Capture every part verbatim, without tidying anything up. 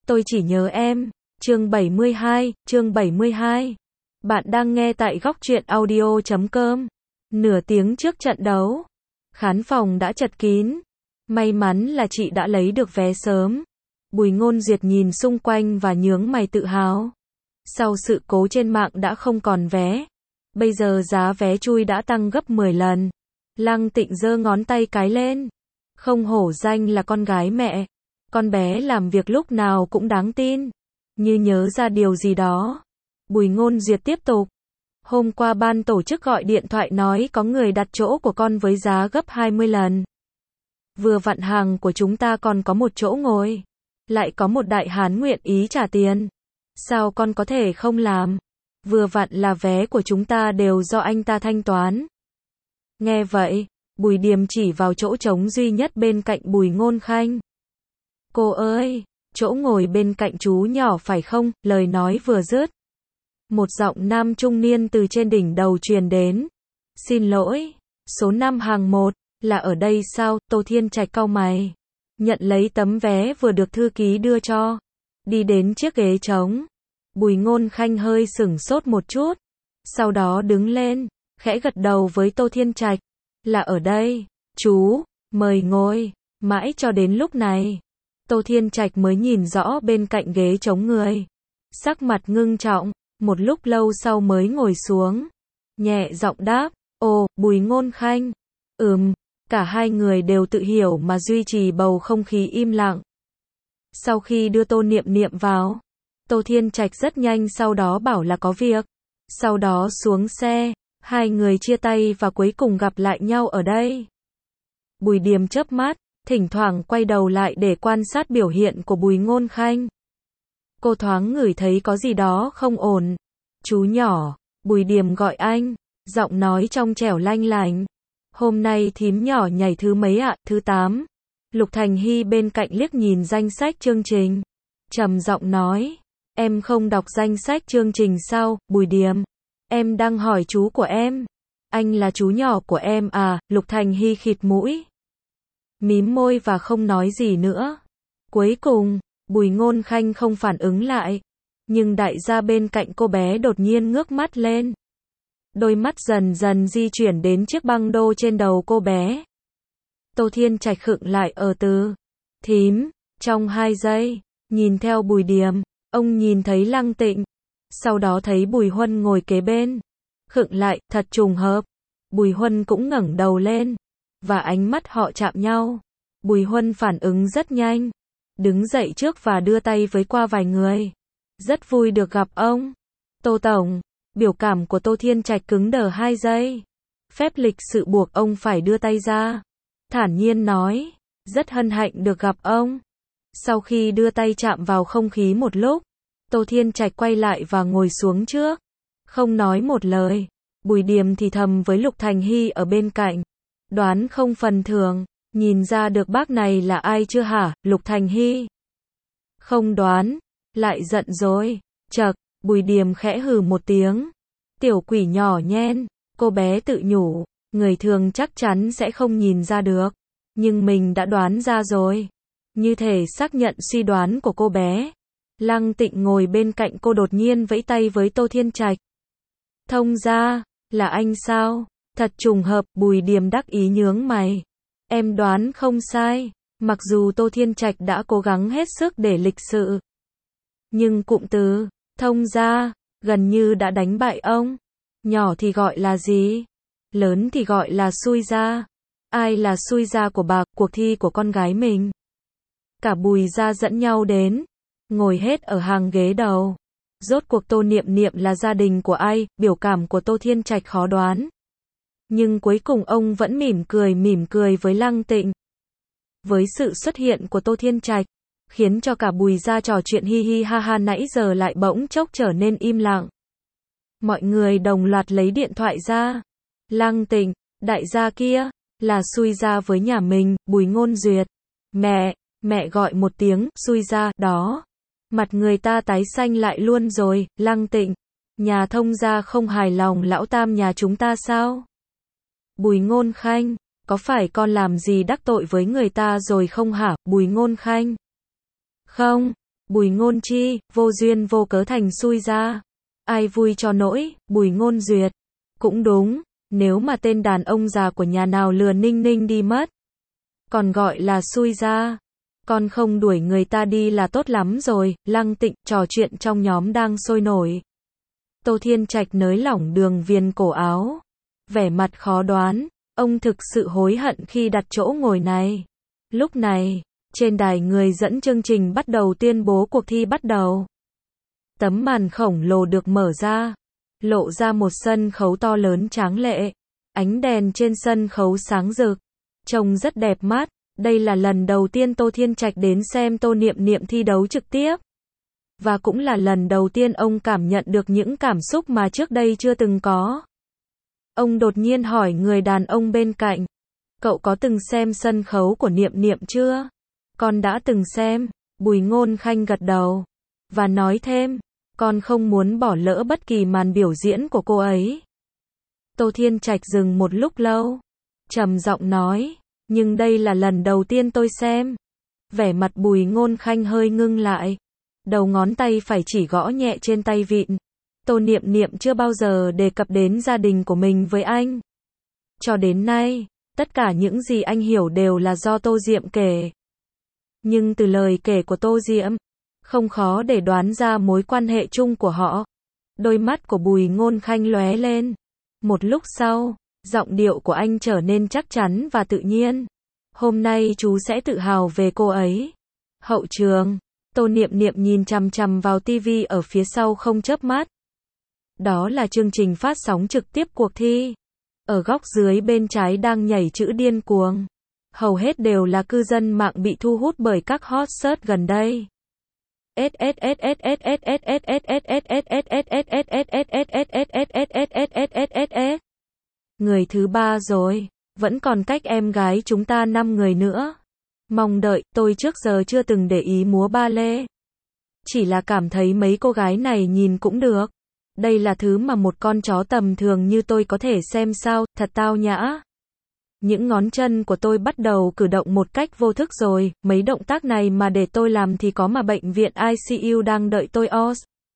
Tôi chỉ nhớ em. Chương bảy mươi hai, chương bảy mươi hai. Bạn đang nghe tại góc truyện audio chấm com. Nửa tiếng trước trận đấu, khán phòng đã chật kín. May mắn là chị đã lấy được vé sớm. Bùi Ngôn Duyệt nhìn xung quanh và nhướng mày tự hào. Sau sự cố trên mạng đã không còn vé. Bây giờ giá vé chui đã tăng gấp mười lần. Lăng Tịnh giơ ngón tay cái lên. Không hổ danh là con gái mẹ. Con bé làm việc lúc nào cũng đáng tin. Như nhớ ra điều gì đó, Bùi Ngôn Duyệt tiếp tục. Hôm qua ban tổ chức gọi điện thoại nói có người đặt chỗ của con với giá gấp hai mươi lần. Vừa vặn hàng của chúng ta còn có một chỗ ngồi. Lại có một đại hán nguyện ý trả tiền. Sao con có thể không làm? Vừa vặn là vé của chúng ta đều do anh ta thanh toán. Nghe vậy, Bùi Điềm chỉ vào chỗ trống duy nhất bên cạnh Bùi Ngôn Khanh. Cô ơi, chỗ ngồi bên cạnh chú nhỏ phải không? Lời nói vừa dứt, một giọng nam trung niên từ trên đỉnh đầu truyền đến. Xin lỗi, số năm hàng một, là ở đây sao? Tô Thiên Trạch cau mày. Nhận lấy tấm vé vừa được thư ký đưa cho. Đi đến chiếc ghế trống. Bùi Ngôn Khanh hơi sửng sốt một chút. Sau đó đứng lên, khẽ gật đầu với Tô Thiên Trạch. Là ở đây, chú, mời ngồi. Mãi cho đến lúc này, Tô Thiên Trạch mới nhìn rõ bên cạnh ghế trống người. Sắc mặt ngưng trọng, một lúc lâu sau mới ngồi xuống. Nhẹ giọng đáp, ồ, Bùi Ngôn Khanh. Ừm, cả hai người đều tự hiểu mà duy trì bầu không khí im lặng. Sau khi đưa Tô Niệm Niệm vào, Tô Thiên Trạch rất nhanh sau đó bảo là có việc. Sau đó xuống xe, hai người chia tay và cuối cùng gặp lại nhau ở đây. Bùi Điềm chớp mắt, thỉnh thoảng quay đầu lại để quan sát biểu hiện của Bùi Ngôn Khanh. Cô thoáng ngửi thấy có gì đó không ổn. Chú nhỏ, Bùi Điềm gọi anh, giọng nói trong trẻo lanh lành. Hôm nay thím nhỏ nhảy thứ mấy ạ? Thứ tám. Lục Thành Hy bên cạnh liếc nhìn danh sách chương trình. Trầm giọng nói, em không đọc danh sách chương trình sao? Bùi Điềm, em đang hỏi chú của em. Anh là chú nhỏ của em à? Lục Thành Hy khịt mũi, mím môi và không nói gì nữa. Cuối cùng, Bùi Ngôn Khanh không phản ứng lại. Nhưng đại gia bên cạnh cô bé đột nhiên ngước mắt lên. Đôi mắt dần dần di chuyển đến chiếc băng đô trên đầu cô bé. Tô Thiên Trạch khựng lại ở từ thím, trong hai giây, nhìn theo Bùi Điềm, ông nhìn thấy Lăng Tịnh, sau đó thấy Bùi Huân ngồi kế bên. Khựng lại, thật trùng hợp. Bùi Huân cũng ngẩng đầu lên, và ánh mắt họ chạm nhau. Bùi Huân phản ứng rất nhanh, đứng dậy trước và đưa tay với qua vài người. Rất vui được gặp ông, Tô Tổng. Biểu cảm của Tô Thiên Trạch cứng đờ hai giây. Phép lịch sự buộc ông phải đưa tay ra. Thản nhiên nói, rất hân hạnh được gặp ông. Sau khi đưa tay chạm vào không khí một lúc, Tô Thiên Trạch quay lại và ngồi xuống trước. Không nói một lời. Bùi Điềm thì thầm với Lục Thành Hy ở bên cạnh. Đoán không phần thường, nhìn ra được bác này là ai chưa hả? Lục Thành Hy. Không đoán, lại giận rồi. Chậc, Bùi Điềm khẽ hừ một tiếng. Tiểu quỷ nhỏ nhen, cô bé tự nhủ, người thường chắc chắn sẽ không nhìn ra được. Nhưng mình đã đoán ra rồi. Như thể xác nhận suy đoán của cô bé. Lăng Tịnh ngồi bên cạnh cô đột nhiên vẫy tay với Tô Thiên Trạch. Thông ra, là anh sao? Thật trùng hợp, Bùi Điềm đắc ý nhướng mày. Em đoán không sai, mặc dù Tô Thiên Trạch đã cố gắng hết sức để lịch sự. Nhưng cụm từ, thông ra, gần như đã đánh bại ông. Nhỏ thì gọi là gì? Lớn thì gọi là xui ra. Ai là xui ra của bà, cuộc thi của con gái mình? Cả Bùi gia dẫn nhau đến, ngồi hết ở hàng ghế đầu. Rốt cuộc Tô Niệm Niệm là gia đình của ai? Biểu cảm của Tô Thiên Trạch khó đoán. Nhưng cuối cùng ông vẫn mỉm cười mỉm cười với Lăng Tịnh. Với sự xuất hiện của Tô Thiên Trạch, khiến cho cả Bùi gia trò chuyện hi hi ha ha nãy giờ lại bỗng chốc trở nên im lặng. Mọi người đồng loạt lấy điện thoại ra. Lăng Tịnh, đại gia kia, là xui ra với nhà mình. Bùi Ngôn Duyệt. Mẹ, mẹ gọi một tiếng, xui ra, đó. Mặt người ta tái xanh lại luôn rồi. Lăng Tịnh, nhà thông gia không hài lòng lão tam nhà chúng ta sao? Bùi Ngôn Khanh, có phải con làm gì đắc tội với người ta rồi không hả? Bùi Ngôn Khanh. Không, Bùi Ngôn Chi, vô duyên vô cớ thành xui ra. Ai vui cho nỗi, Bùi Ngôn Duyệt. Cũng đúng, nếu mà tên đàn ông già của nhà nào lừa Ninh Ninh đi mất, còn gọi là xui ra. Con không đuổi người ta đi là tốt lắm rồi. Lăng Tịnh, trò chuyện trong nhóm đang sôi nổi. Tô Thiên Trạch nới lỏng đường viền cổ áo, vẻ mặt khó đoán, ông thực sự hối hận khi đặt chỗ ngồi này. Lúc này, trên đài người dẫn chương trình bắt đầu tuyên bố cuộc thi bắt đầu. Tấm màn khổng lồ được mở ra, lộ ra một sân khấu to lớn tráng lệ. Ánh đèn trên sân khấu sáng rực, trông rất đẹp mắt. Đây là lần đầu tiên Tô Thiên Trạch đến xem Tô Niệm Niệm thi đấu trực tiếp. Và cũng là lần đầu tiên ông cảm nhận được những cảm xúc mà trước đây chưa từng có. Ông đột nhiên hỏi người đàn ông bên cạnh, cậu có từng xem sân khấu của Niệm Niệm chưa? Con đã từng xem. Bùi Ngôn Khanh gật đầu, và nói thêm, con không muốn bỏ lỡ bất kỳ màn biểu diễn của cô ấy. Tô Thiên Trạch dừng một lúc lâu, trầm giọng nói, nhưng đây là lần đầu tiên tôi xem. Vẻ mặt Bùi Ngôn Khanh hơi ngưng lại, đầu ngón tay phải chỉ gõ nhẹ trên tay vịn. Tô Niệm Niệm chưa bao giờ đề cập đến gia đình của mình với anh. Cho đến nay, tất cả những gì anh hiểu đều là do Tô Diệm kể. Nhưng từ lời kể của Tô Diệm, không khó để đoán ra mối quan hệ chung của họ. Đôi mắt của Bùi Ngôn Khanh lóe lên. Một lúc sau, giọng điệu của anh trở nên chắc chắn và tự nhiên. Hôm nay chú sẽ tự hào về cô ấy. Hậu trường, Tô Niệm Niệm nhìn chằm chằm vào tivi ở phía sau không chớp mắt. Đó là chương trình phát sóng trực tiếp cuộc thi. Ở góc dưới bên trái đang nhảy chữ điên cuồng. Hầu hết đều là cư dân mạng bị thu hút bởi các hot search gần đây. Người thứ ba rồi, vẫn còn cách em gái chúng ta năm người nữa. Mong đợi, tôi trước giờ chưa từng để ý múa ba lê. Chỉ là cảm thấy mấy cô gái này nhìn cũng được. Đây là thứ mà một con chó tầm thường như tôi có thể xem sao, thật tao nhã. Những ngón chân của tôi bắt đầu cử động một cách vô thức rồi, mấy động tác này mà để tôi làm thì có mà bệnh viện i xê u đang đợi tôi os.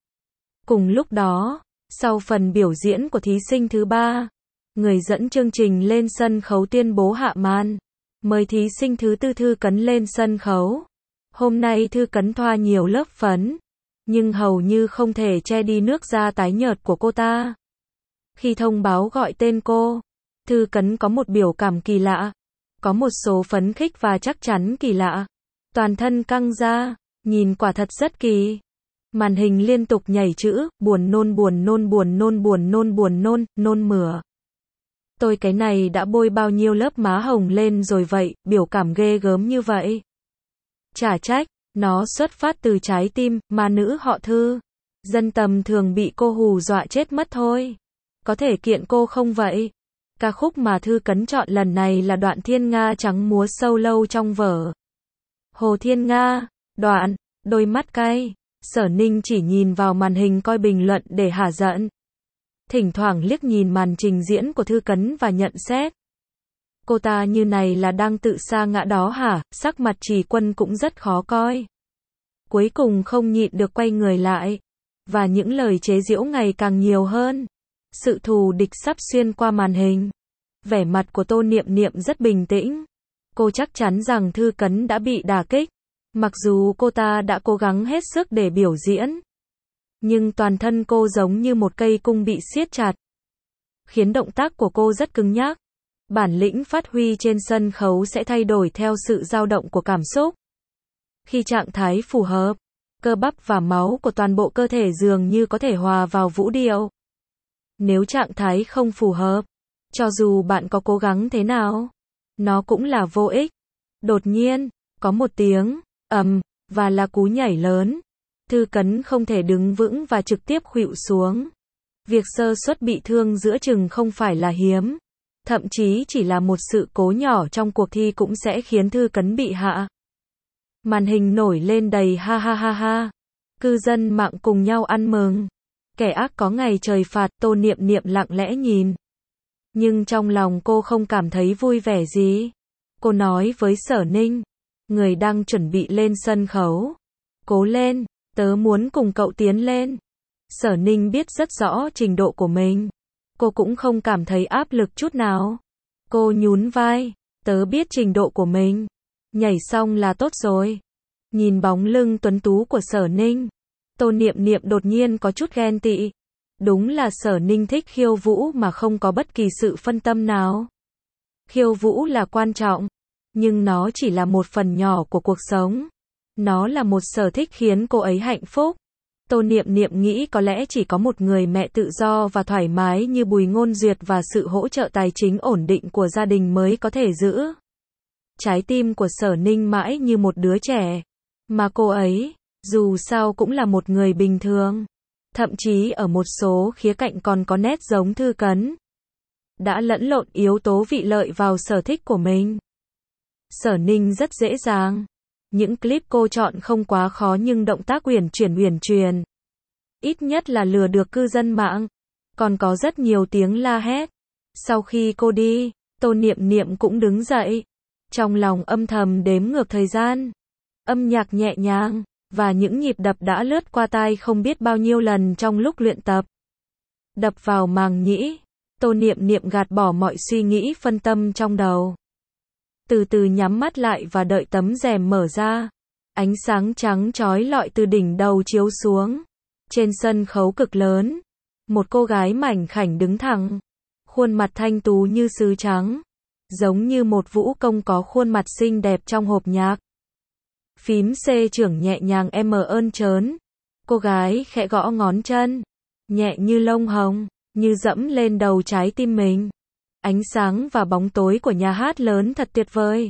Cùng lúc đó, sau phần biểu diễn của thí sinh thứ ba, người dẫn chương trình lên sân khấu tuyên bố hạ màn. Mời thí sinh thứ tư Thư Cấn lên sân khấu. Hôm nay Thư Cấn thoa nhiều lớp phấn, nhưng hầu như không thể che đi nước da tái nhợt của cô ta. Khi thông báo gọi tên cô, Thư Cấn có một biểu cảm kỳ lạ, có một số phấn khích và chắc chắn kỳ lạ. Toàn thân căng ra, nhìn quả thật rất kỳ. Màn hình liên tục nhảy chữ, buồn nôn buồn nôn buồn nôn buồn nôn buồn nôn, nôn mửa. Tôi cái này đã bôi bao nhiêu lớp má hồng lên rồi vậy, biểu cảm ghê gớm như vậy. Chả trách, nó xuất phát từ trái tim, ma nữ họ Thư. Dân tầm thường bị cô hù dọa chết mất thôi. Có thể kiện cô không vậy? Ca khúc mà Thư Cấn chọn lần này là đoạn Thiên Nga trắng múa solo trong vở Hồ Thiên Nga. Đoạn, đôi mắt cay, Sở Ninh chỉ nhìn vào màn hình coi bình luận để hả giận. Thỉnh thoảng liếc nhìn màn trình diễn của Thư Cấn và nhận xét. Cô ta như này là đang tự sa ngã đó hả? Sắc mặt Trì Quân cũng rất khó coi. Cuối cùng không nhịn được quay người lại. Và những lời chế giễu ngày càng nhiều hơn. Sự thù địch sắp xuyên qua màn hình. Vẻ mặt của Tô Niệm Niệm rất bình tĩnh. Cô chắc chắn rằng Thư Cấn đã bị đả kích. Mặc dù cô ta đã cố gắng hết sức để biểu diễn, nhưng toàn thân cô giống như một cây cung bị siết chặt, khiến động tác của cô rất cứng nhắc. Bản lĩnh phát huy trên sân khấu sẽ thay đổi theo sự dao động của cảm xúc. Khi trạng thái phù hợp, cơ bắp và máu của toàn bộ cơ thể dường như có thể hòa vào vũ điệu. Nếu trạng thái không phù hợp, cho dù bạn có cố gắng thế nào, nó cũng là vô ích. Đột nhiên, có một tiếng ầm, và là cú nhảy lớn. Thư Cấn không thể đứng vững và trực tiếp khuỵu xuống. Việc sơ suất bị thương giữa chừng không phải là hiếm. Thậm chí chỉ là một sự cố nhỏ trong cuộc thi cũng sẽ khiến Thư Cấn bị hạ. Màn hình nổi lên đầy ha ha ha ha. Cư dân mạng cùng nhau ăn mừng. Kẻ ác có ngày trời phạt, Tô Niệm Niệm lặng lẽ nhìn. Nhưng trong lòng cô không cảm thấy vui vẻ gì. Cô nói với Sở Ninh, người đang chuẩn bị lên sân khấu. Cố lên, tớ muốn cùng cậu tiến lên. Sở Ninh biết rất rõ trình độ của mình. Cô cũng không cảm thấy áp lực chút nào. Cô nhún vai, tớ biết trình độ của mình. Nhảy xong là tốt rồi. Nhìn bóng lưng tuấn tú của Sở Ninh, Tô Niệm Niệm đột nhiên có chút ghen tị. Đúng là Sở Ninh thích khiêu vũ mà không có bất kỳ sự phân tâm nào. Khiêu vũ là quan trọng, nhưng nó chỉ là một phần nhỏ của cuộc sống. Nó là một sở thích khiến cô ấy hạnh phúc. Tô Niệm Niệm nghĩ có lẽ chỉ có một người mẹ tự do và thoải mái như Bùi Ngôn Duyệt và sự hỗ trợ tài chính ổn định của gia đình mới có thể giữ trái tim của Sở Ninh mãi như một đứa trẻ. Mà cô ấy, dù sao cũng là một người bình thường. Thậm chí ở một số khía cạnh còn có nét giống Thư Cấn. Đã lẫn lộn yếu tố vị lợi vào sở thích của mình. Sở Ninh rất dễ dàng. Những clip cô chọn không quá khó nhưng động tác uyển chuyển uyển chuyển. Ít nhất là lừa được cư dân mạng. Còn có rất nhiều tiếng la hét. Sau khi cô đi, Tô Niệm Niệm cũng đứng dậy. Trong lòng âm thầm đếm ngược thời gian. Âm nhạc nhẹ nhàng, và những nhịp đập đã lướt qua tai không biết bao nhiêu lần trong lúc luyện tập. Đập vào màng nhĩ, Tô Niệm Niệm gạt bỏ mọi suy nghĩ phân tâm trong đầu. Từ từ nhắm mắt lại và đợi tấm rèm mở ra. Ánh sáng trắng chói lọi từ đỉnh đầu chiếu xuống. Trên sân khấu cực lớn, một cô gái mảnh khảnh đứng thẳng. Khuôn mặt thanh tú như sứ trắng. Giống như một vũ công có khuôn mặt xinh đẹp trong hộp nhạc. Phím C trưởng nhẹ nhàng em ơn trớn. Cô gái khẽ gõ ngón chân. Nhẹ như lông hồng, như dẫm lên đầu trái tim mình. Ánh sáng và bóng tối của nhà hát lớn thật tuyệt vời.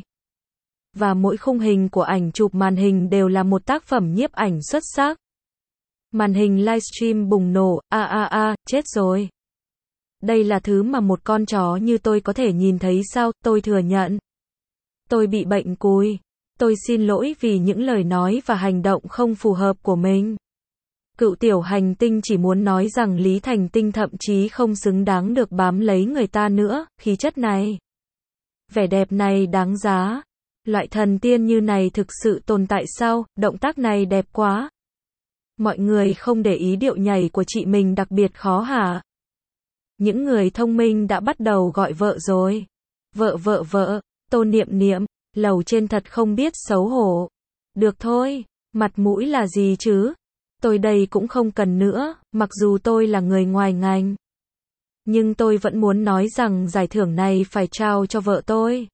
Và mỗi khung hình của ảnh chụp màn hình đều là một tác phẩm nhiếp ảnh xuất sắc. Màn hình livestream bùng nổ, a a a, chết rồi. Đây là thứ mà một con chó như tôi có thể nhìn thấy sao, tôi thừa nhận. Tôi bị bệnh cúi. Tôi xin lỗi vì những lời nói và hành động không phù hợp của mình. Cựu tiểu hành tinh chỉ muốn nói rằng Lý Thành Tinh thậm chí không xứng đáng được bám lấy người ta nữa, khí chất này. Vẻ đẹp này đáng giá. Loại thần tiên như này thực sự tồn tại sao, động tác này đẹp quá. Mọi người không để ý điệu nhảy của chị mình đặc biệt khó hả? Những người thông minh đã bắt đầu gọi vợ rồi. Vợ vợ vợ, Tô Niệm Niệm, lầu trên thật không biết xấu hổ. Được thôi, mặt mũi là gì chứ? Tôi đây cũng không cần nữa, mặc dù tôi là người ngoài ngành. Nhưng tôi vẫn muốn nói rằng giải thưởng này phải trao cho vợ tôi.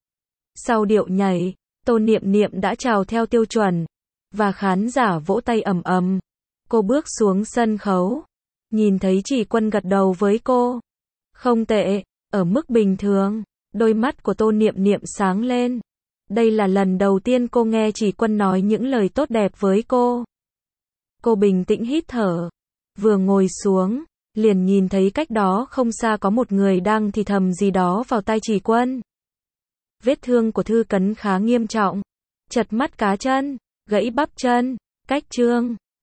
Sau điệu nhảy, Tô Niệm Niệm đã chào theo tiêu chuẩn. Và khán giả vỗ tay ầm ầm. Cô bước xuống sân khấu. Nhìn thấy Chỉ Quân gật đầu với cô. Không tệ, ở mức bình thường. Đôi mắt của Tô Niệm Niệm sáng lên. Đây là lần đầu tiên cô nghe Chỉ Quân nói những lời tốt đẹp với cô. Cô bình tĩnh hít thở. Vừa ngồi xuống, liền nhìn thấy cách đó không xa có một người đang thì thầm gì đó vào tai Chỉ Quân. Vết thương của Thư Cấn khá nghiêm trọng. Chật mắt cá chân, gãy bắp chân, cách trương.